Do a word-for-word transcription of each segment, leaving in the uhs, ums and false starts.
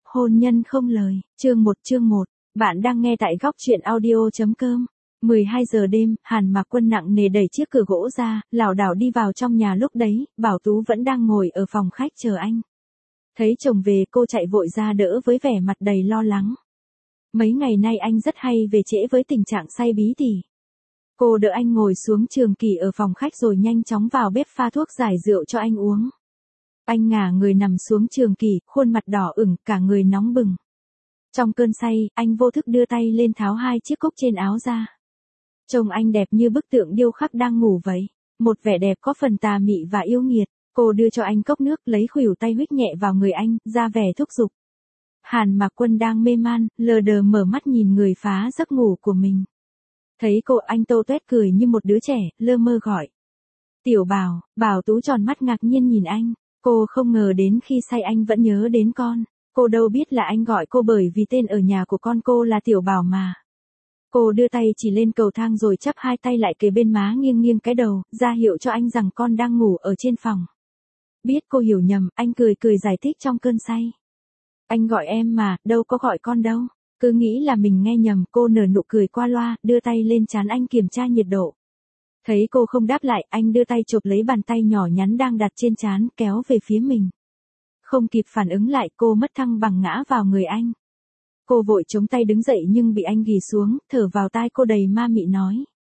Hôn nhân không lời, chương một chương một, bạn đang nghe tại góc truyện audio.com. mười hai giờ đêm, Hàn Mạc Quân nặng nề đẩy chiếc cửa gỗ ra, lảo đảo đi vào trong nhà lúc đấy, Bảo Tú vẫn đang ngồi ở phòng khách chờ anh. Thấy chồng về cô chạy vội ra đỡ với vẻ mặt đầy lo lắng. Mấy ngày nay anh rất hay về trễ với tình trạng say bí tỉ. Cô đỡ anh ngồi xuống trường kỷ ở phòng khách rồi nhanh chóng vào bếp pha thuốc giải rượu cho anh uống. Anh ngả người nằm xuống trường kỷ, khuôn mặt đỏ ửng, cả người nóng bừng. Trong cơn say, anh vô thức đưa tay lên tháo hai chiếc cúc trên áo ra. Trông anh đẹp như bức tượng điêu khắc đang ngủ vậy. Một vẻ đẹp có phần tà mị và yêu nghiệt. Cô đưa cho anh cốc nước, lấy khuỷu tay huých nhẹ vào người anh, ra vẻ thúc giục. Hàn Mạc Quân đang mê man, lờ đờ mở mắt nhìn người phá giấc ngủ của mình. Thấy cô, anh tô tuét cười như một đứa trẻ, lơ mơ gọi. Tiểu Bảo. Bảo Tú tròn mắt ngạc nhiên nhìn anh. Cô không ngờ đến khi say anh vẫn nhớ đến con. Cô đâu biết là anh gọi cô bởi vì tên ở nhà của con cô là Tiểu Bảo mà. Cô đưa tay chỉ lên cầu thang rồi chắp hai tay lại kề bên má, nghiêng nghiêng cái đầu, ra hiệu cho anh rằng con đang ngủ ở trên phòng. Biết cô hiểu nhầm, anh cười cười giải thích trong cơn say. Anh gọi em mà, đâu có gọi con đâu. Cứ nghĩ là mình nghe nhầm, cô nở nụ cười qua loa, đưa tay lên trán anh kiểm tra nhiệt độ. Thấy cô không đáp lại, anh đưa tay chộp lấy bàn tay nhỏ nhắn đang đặt trên trán, kéo về phía mình. Không kịp phản ứng lại, cô mất thăng bằng ngã vào người anh. Cô vội chống tay đứng dậy nhưng bị anh ghì xuống, thở vào tai cô đầy ma mị nói.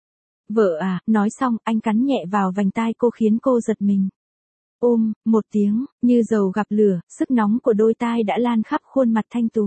Vợ à, nói xong, anh cắn nhẹ vào vành tai cô khiến cô giật mình. Ôm, một tiếng, như dầu gặp lửa, sức nóng của đôi tai đã lan khắp khuôn mặt thanh tú.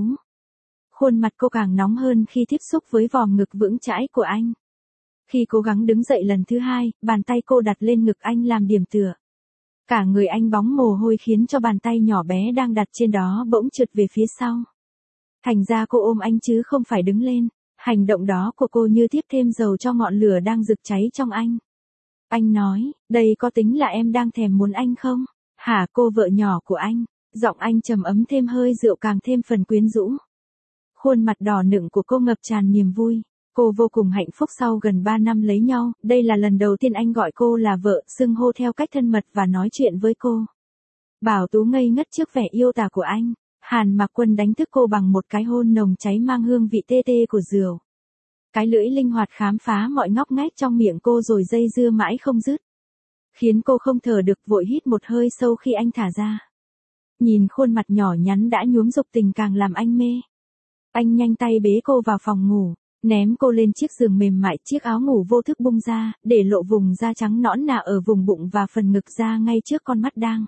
Khuôn mặt cô càng nóng hơn khi tiếp xúc với vòm ngực vững chãi của anh. Khi cố gắng đứng dậy lần thứ hai, bàn tay cô đặt lên ngực anh làm điểm tựa. Cả người anh bóng mồ hôi khiến cho bàn tay nhỏ bé đang đặt trên đó bỗng trượt về phía sau. Thành ra cô ôm anh chứ không phải đứng lên. Hành động đó của cô như tiếp thêm dầu cho ngọn lửa đang rực cháy trong anh. Anh nói, đây có tính là em đang thèm muốn anh không? Hả cô vợ nhỏ của anh? Giọng anh trầm ấm thêm hơi rượu càng thêm phần quyến rũ. Khuôn mặt đỏ nựng của cô ngập tràn niềm vui. Cô vô cùng hạnh phúc sau gần ba năm lấy nhau, đây là lần đầu tiên anh gọi cô là vợ, xưng hô theo cách thân mật và nói chuyện với cô. Bảo Tú ngây ngất trước vẻ yêu tà của anh. Hàn Mạc Quân đánh thức cô bằng một cái hôn nồng cháy mang hương vị tê tê của rượu. Cái lưỡi linh hoạt khám phá mọi ngóc ngách trong miệng cô rồi dây dưa mãi không dứt. Khiến cô không thở được, vội hít một hơi sâu khi anh thả ra. Nhìn khuôn mặt nhỏ nhắn đã nhuốm dục tình càng làm anh mê. Anh nhanh tay bế cô vào phòng ngủ. Ném cô lên chiếc giường mềm mại, chiếc áo ngủ vô thức bung ra, để lộ vùng da trắng nõn nà ở vùng bụng và phần ngực ra ngay trước con mắt đang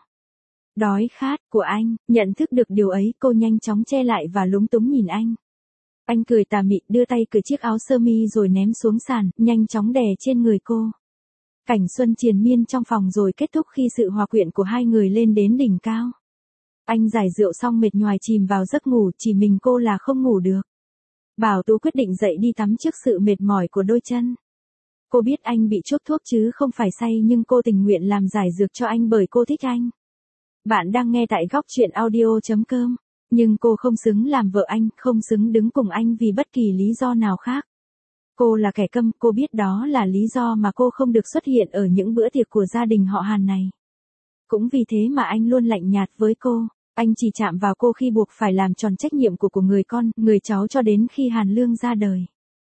đói khát của anh. Nhận thức được điều ấy, cô nhanh chóng che lại và lúng túng nhìn anh. Anh cười tà mị, đưa tay cởi chiếc áo sơ mi rồi ném xuống sàn, nhanh chóng đè trên người cô. Cảnh xuân triền miên trong phòng rồi kết thúc khi sự hòa quyện của hai người lên đến đỉnh cao. Anh giải rượu xong mệt nhoài chìm vào giấc ngủ, chỉ mình cô là không ngủ được. Bảo Tú quyết định dậy đi tắm trước sự mệt mỏi của đôi chân. Cô biết anh bị chuốc thuốc chứ không phải say, nhưng cô tình nguyện làm giải dược cho anh bởi cô thích anh. Bạn đang nghe tại góc truyện audio.com. Nhưng cô không xứng làm vợ anh, không xứng đứng cùng anh vì bất kỳ lý do nào khác. Cô là kẻ câm, cô biết đó là lý do mà cô không được xuất hiện ở những bữa tiệc của gia đình họ Hàn này. Cũng vì thế mà anh luôn lạnh nhạt với cô. Anh chỉ chạm vào cô khi buộc phải làm tròn trách nhiệm của của người con, người cháu cho đến khi Hàn Lương ra đời.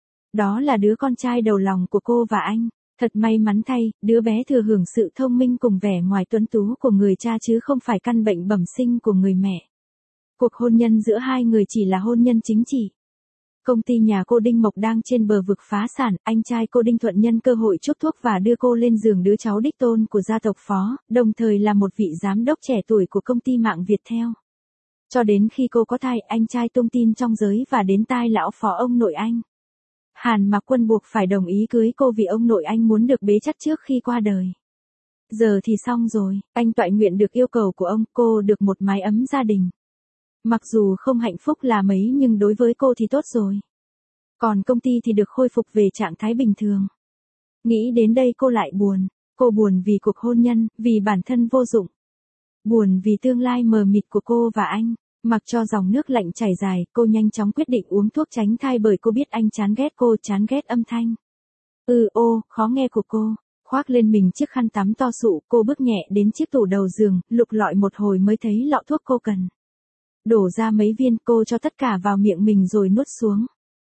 Đó là đứa con trai đầu lòng của cô và anh. Thật may mắn thay, đứa bé thừa hưởng sự thông minh cùng vẻ ngoài tuấn tú của người cha chứ không phải căn bệnh bẩm sinh của người mẹ. Cuộc hôn nhân giữa hai người chỉ là hôn nhân chính trị. Công ty nhà cô Đinh Mộc đang trên bờ vực phá sản, anh trai cô Đinh Thuận nhân cơ hội chuốc thuốc và đưa cô lên giường đứa cháu đích tôn của gia tộc Phó, đồng thời là một vị giám đốc trẻ tuổi của công ty mạng Viettel. Cho đến khi cô có thai, anh trai tung tin trong giới và đến tai lão Phó ông nội anh. Hàn Mạc Quân buộc phải đồng ý cưới cô vì ông nội anh muốn được bế chắc trước khi qua đời. Giờ thì xong rồi, anh toại nguyện được yêu cầu của ông, cô được một mái ấm gia đình. Mặc dù không hạnh phúc là mấy nhưng đối với cô thì tốt rồi. Còn công ty thì được khôi phục về trạng thái bình thường. Nghĩ đến đây cô lại buồn. Cô buồn vì cuộc hôn nhân, vì bản thân vô dụng. Buồn vì tương lai mờ mịt của cô và anh. Mặc cho dòng nước lạnh chảy dài, cô nhanh chóng quyết định uống thuốc tránh thai bởi cô biết anh chán ghét cô, chán ghét âm thanh. Ừ ô, khó nghe của cô. Khoác lên mình chiếc khăn tắm to sụ, cô bước nhẹ đến chiếc tủ đầu giường, lục lọi một hồi mới thấy lọ thuốc cô cần. Đổ ra mấy viên, cô cho tất cả vào miệng mình rồi nuốt xuống.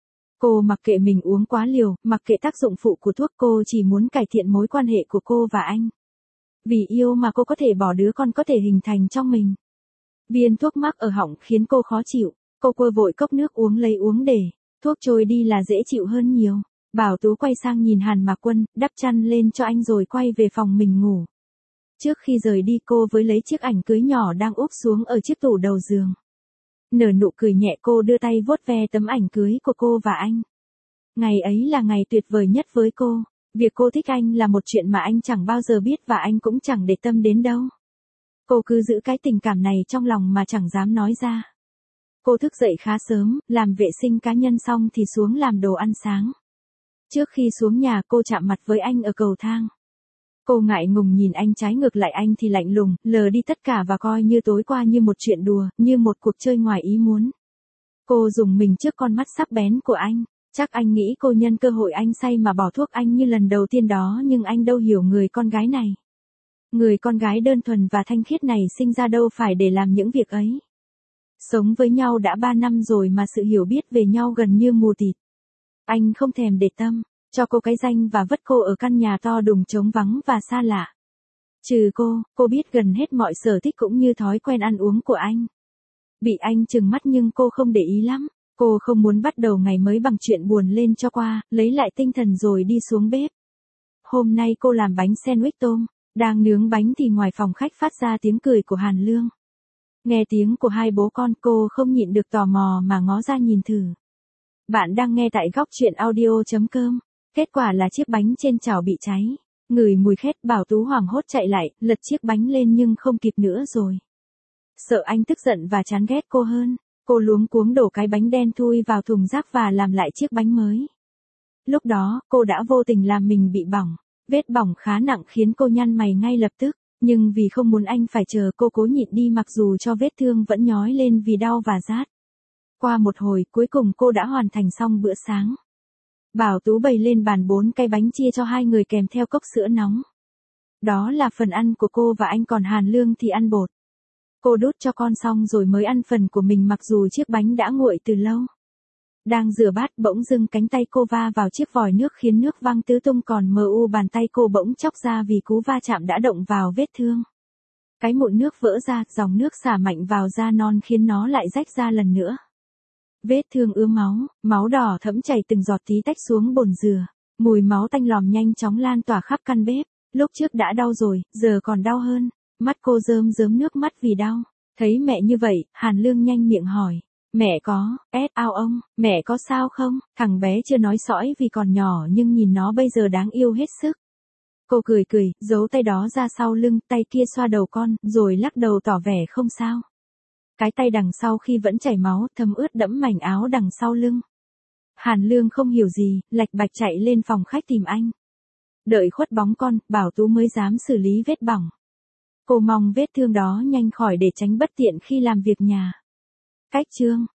Cô mặc kệ mình uống quá liều, mặc kệ tác dụng phụ của thuốc, cô chỉ muốn cải thiện mối quan hệ của cô và anh. Vì yêu mà cô có thể bỏ đứa con có thể hình thành trong mình. Viên thuốc mắc ở họng khiến cô khó chịu, cô quơ vội cốc nước uống lấy uống để thuốc trôi đi là dễ chịu hơn nhiều. Bảo Tú quay sang nhìn Hàn Mạc Quân, đắp chăn lên cho anh rồi quay về phòng mình ngủ. Trước khi rời đi cô với lấy chiếc ảnh cưới nhỏ đang úp xuống ở chiếc tủ đầu giường. Nở nụ cười nhẹ, cô đưa tay vuốt ve tấm ảnh cưới của cô và anh. Ngày ấy là ngày tuyệt vời nhất với cô. Việc cô thích anh là một chuyện mà anh chẳng bao giờ biết và anh cũng chẳng để tâm đến đâu. Cô cứ giữ cái tình cảm này trong lòng mà chẳng dám nói ra. Cô thức dậy khá sớm, làm vệ sinh cá nhân xong thì xuống làm đồ ăn sáng. Trước khi xuống nhà cô chạm mặt với anh ở cầu thang. Cô ngại ngùng nhìn anh, trái ngược lại anh thì lạnh lùng, lờ đi tất cả và coi như tối qua như một chuyện đùa, như một cuộc chơi ngoài ý muốn. Cô rùng mình trước con mắt sắc bén của anh. Chắc anh nghĩ cô nhân cơ hội anh say mà bỏ thuốc anh như lần đầu tiên đó, nhưng anh đâu hiểu người con gái này. Người con gái đơn thuần và thanh khiết này sinh ra đâu phải để làm những việc ấy. Sống với nhau đã ba năm rồi mà sự hiểu biết về nhau gần như mù tịt. Anh không thèm để tâm, cho cô cái danh và vứt cô ở căn nhà to đùng trống vắng và xa lạ. Trừ cô, cô biết gần hết mọi sở thích cũng như thói quen ăn uống của anh. Bị anh trừng mắt nhưng cô không để ý lắm. Cô không muốn bắt đầu ngày mới bằng chuyện buồn lên cho qua, lấy lại tinh thần rồi đi xuống bếp. Hôm nay cô làm bánh sandwich tôm, đang nướng bánh thì ngoài phòng khách phát ra tiếng cười của Hàn Lương. Nghe tiếng của hai bố con, cô không nhịn được tò mò mà ngó ra nhìn thử. Bạn đang nghe tại góc truyện audio chấm com. Kết quả là chiếc bánh trên chảo bị cháy. Ngửi mùi khét, Bảo Tú hoảng hốt chạy lại, lật chiếc bánh lên nhưng không kịp nữa rồi. Sợ anh tức giận và chán ghét cô hơn. Cô luống cuống đổ cái bánh đen thui vào thùng rác và làm lại chiếc bánh mới. Lúc đó, cô đã vô tình làm mình bị bỏng. Vết bỏng khá nặng khiến cô nhăn mày ngay lập tức. Nhưng vì không muốn anh phải chờ, cô cố nhịn đi mặc dù cho vết thương vẫn nhói lên vì đau và rát. Qua một hồi, cuối cùng cô đã hoàn thành xong bữa sáng. Bảo Tú bày lên bàn bốn cái bánh chia cho hai người kèm theo cốc sữa nóng. Đó là phần ăn của cô và anh, còn Hàn Lương thì ăn bột. Cô đút cho con xong rồi mới ăn phần của mình mặc dù chiếc bánh đã nguội từ lâu. Đang rửa bát bỗng dưng cánh tay cô va vào chiếc vòi nước khiến nước văng tứ tung, còn mờ u bàn tay cô bỗng chóc ra vì cú va chạm đã động vào vết thương. Cái mụn nước vỡ ra, dòng nước xả mạnh vào da non khiến nó lại rách ra lần nữa. Vết thương ứa máu, máu đỏ thẫm chảy từng giọt tí tách xuống bồn dừa. Mùi máu tanh lòm nhanh chóng lan tỏa khắp căn bếp. Lúc trước đã đau rồi, giờ còn đau hơn. Mắt cô rơm rớm nước mắt vì đau. Thấy mẹ như vậy, Hàn Lương nhanh miệng hỏi. Mẹ có, ét ao ông, mẹ có sao không? Thằng bé chưa nói sõi vì còn nhỏ nhưng nhìn nó bây giờ đáng yêu hết sức. Cô cười cười, giấu tay đó ra sau lưng, tay kia xoa đầu con, rồi lắc đầu tỏ vẻ không sao. Cái tay đằng sau khi vẫn chảy máu, thấm ướt đẫm mảnh áo đằng sau lưng. Hàn Lương không hiểu gì, lạch bạch chạy lên phòng khách tìm anh. Đợi khuất bóng con, Bảo Tú mới dám xử lý vết bỏng. Cô mong vết thương đó nhanh khỏi để tránh bất tiện khi làm việc nhà. Cách chương